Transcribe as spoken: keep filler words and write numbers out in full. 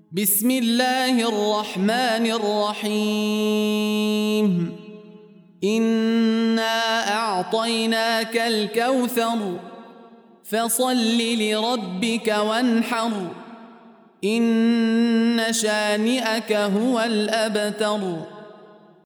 بسم الله الرحمن الرحيم إنا أعطيناك الكوثر فصل لربك وانحر إن شانئك هو الأبتر.